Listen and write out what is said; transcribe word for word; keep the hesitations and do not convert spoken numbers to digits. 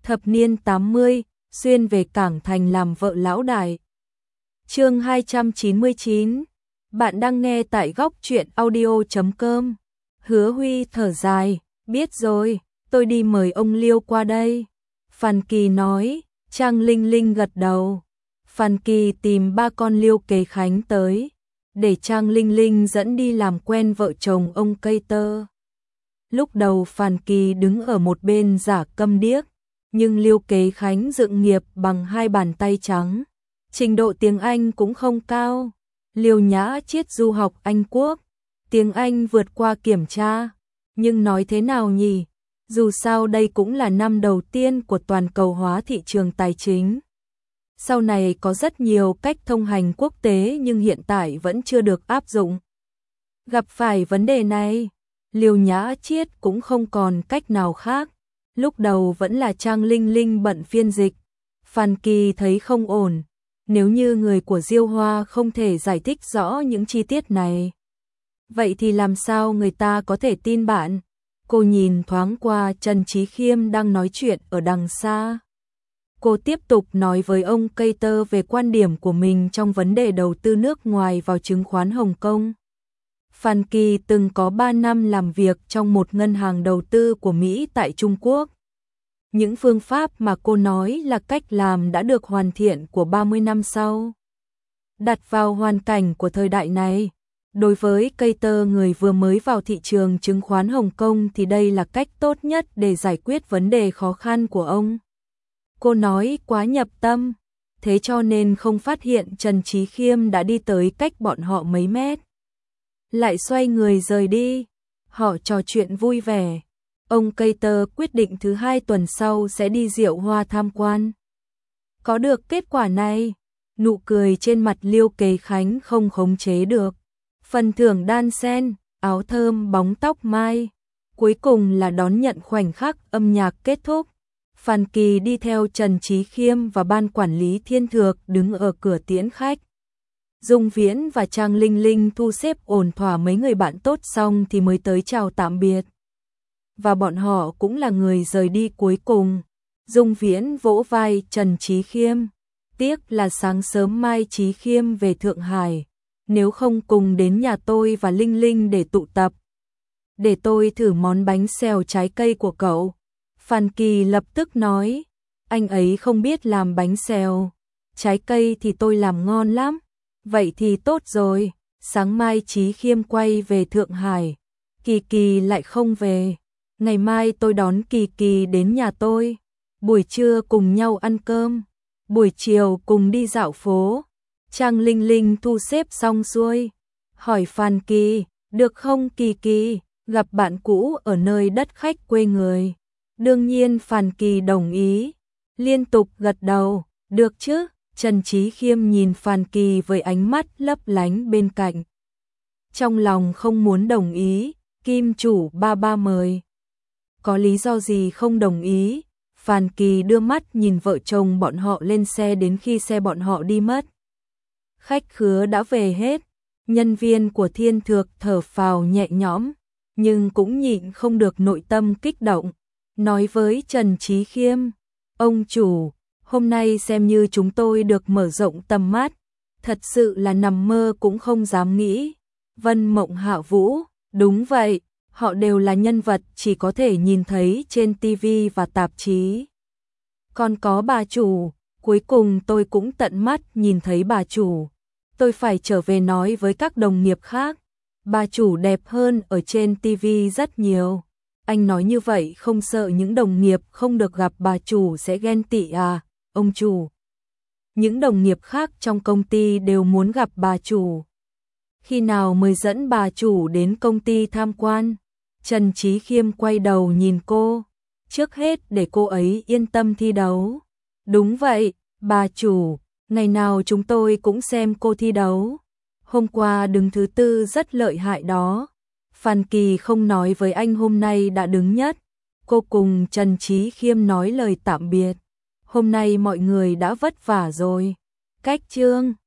Thập niên tám mươi, xuyên về Cảng Thành làm vợ lão đại. Chương hai trăm chín mươi chín. Bạn đang nghe tại góc truyện audio chấm com. Hứa Huy thở dài, biết rồi, tôi đi mời ông Liêu qua đây. Phan Kỳ nói, Trang Linh Linh gật đầu. Phan Kỳ tìm ba con Liêu Kế Khánh tới, để Trang Linh Linh dẫn đi làm quen vợ chồng ông Cây Tơ. Lúc đầu Phan Kỳ đứng ở một bên giả câm điếc, nhưng Liêu Kế Khánh dựng nghiệp bằng hai bàn tay trắng. Trình độ tiếng Anh cũng không cao. Liêu Nhã Chiết du học Anh Quốc, tiếng Anh vượt qua kiểm tra. Nhưng nói thế nào nhỉ? Dù sao đây cũng là năm đầu tiên của toàn cầu hóa thị trường tài chính. Sau này có rất nhiều cách thông hành quốc tế nhưng hiện tại vẫn chưa được áp dụng. Gặp phải vấn đề này, Liêu Nhã Chiết cũng không còn cách nào khác. Lúc đầu vẫn là Trang Linh Linh bận phiên dịch. Phan Kỳ thấy không ổn. Nếu như người của Diêu Hoa không thể giải thích rõ những chi tiết này, vậy thì làm sao người ta có thể tin bạn? Cô nhìn thoáng qua Trần Chí Khiêm đang nói chuyện ở đằng xa. Cô tiếp tục nói với ông Cây Tơ về quan điểm của mình trong vấn đề đầu tư nước ngoài vào chứng khoán Hồng Kông. Phan Kỳ từng có ba năm làm việc trong một ngân hàng đầu tư của Mỹ tại Trung Quốc. Những phương pháp mà cô nói là cách làm đã được hoàn thiện của ba mươi năm sau. Đặt vào hoàn cảnh của thời đại này, đối với Cây Tơ người vừa mới vào thị trường chứng khoán Hồng Kông thì đây là cách tốt nhất để giải quyết vấn đề khó khăn của ông. Cô nói quá nhập tâm, thế cho nên không phát hiện Trần Chí Khiêm đã đi tới cách bọn họ mấy mét. Lại xoay người rời đi, họ trò chuyện vui vẻ. Ông Cây Tơ quyết định thứ hai tuần sau sẽ đi Diệu Hoa tham quan. Có được kết quả này, nụ cười trên mặt Liêu Kế Khánh không khống chế được. Phần thưởng đan sen, áo thơm bóng tóc mai. Cuối cùng là đón nhận khoảnh khắc âm nhạc kết thúc. Phan Kỳ đi theo Trần Chí Khiêm và ban quản lý Thiên Thược đứng ở cửa tiễn khách. Dung Viễn và Trang Linh Linh thu xếp ổn thỏa mấy người bạn tốt xong thì mới tới chào tạm biệt. Và bọn họ cũng là người rời đi cuối cùng. Dung Viễn vỗ vai Trần Chí Khiêm. Tiếc là sáng sớm mai Chí Khiêm về Thượng Hải. Nếu không cùng đến nhà tôi và Linh Linh để tụ tập. Để tôi thử món bánh xèo trái cây của cậu. Phan Kỳ lập tức nói. Anh ấy không biết làm bánh xèo. Trái cây thì tôi làm ngon lắm. Vậy thì tốt rồi. Sáng mai Chí Khiêm quay về Thượng Hải. Kỳ Kỳ lại không về. Ngày mai tôi đón Kỳ Kỳ đến nhà tôi. Buổi trưa cùng nhau ăn cơm. Buổi chiều cùng đi dạo phố. Trang Linh Linh thu xếp xong xuôi. Hỏi Phan Kỳ, được không Kỳ Kỳ, gặp bạn cũ ở nơi đất khách quê người. Đương nhiên Phan Kỳ đồng ý. Liên tục gật đầu, được chứ. Trần Chí Khiêm nhìn Phan Kỳ với ánh mắt lấp lánh bên cạnh. Trong lòng không muốn đồng ý, Kim chủ ba ba mời. Có lý do gì không đồng ý? Phan Kỳ đưa mắt nhìn vợ chồng bọn họ lên xe đến khi xe bọn họ đi mất. Khách khứa đã về hết, nhân viên của Thiên Thược thở phào nhẹ nhõm, nhưng cũng nhịn không được nội tâm kích động. Nói với Trần Chí Khiêm, ông chủ, hôm nay xem như chúng tôi được mở rộng tầm mắt, thật sự là nằm mơ cũng không dám nghĩ. Vân Mộng Hạ Vũ, đúng vậy. Họ đều là nhân vật chỉ có thể nhìn thấy trên ti vi và tạp chí. Còn có bà chủ, cuối cùng tôi cũng tận mắt nhìn thấy bà chủ. Tôi phải trở về nói với các đồng nghiệp khác. Bà chủ đẹp hơn ở trên ti vi rất nhiều. Anh nói như vậy không sợ những đồng nghiệp không được gặp bà chủ sẽ ghen tị à, ông chủ. Những đồng nghiệp khác trong công ty đều muốn gặp bà chủ. Khi nào mới dẫn bà chủ đến công ty tham quan? Trần Chí Khiêm quay đầu nhìn cô. Trước hết để cô ấy yên tâm thi đấu. Đúng vậy, bà chủ, ngày nào chúng tôi cũng xem cô thi đấu. Hôm qua đứng thứ tư rất lợi hại đó. Phan Kỳ không nói với anh hôm nay đã đứng nhất. Cô cùng Trần Chí Khiêm nói lời tạm biệt. Hôm nay mọi người đã vất vả rồi. Cách chương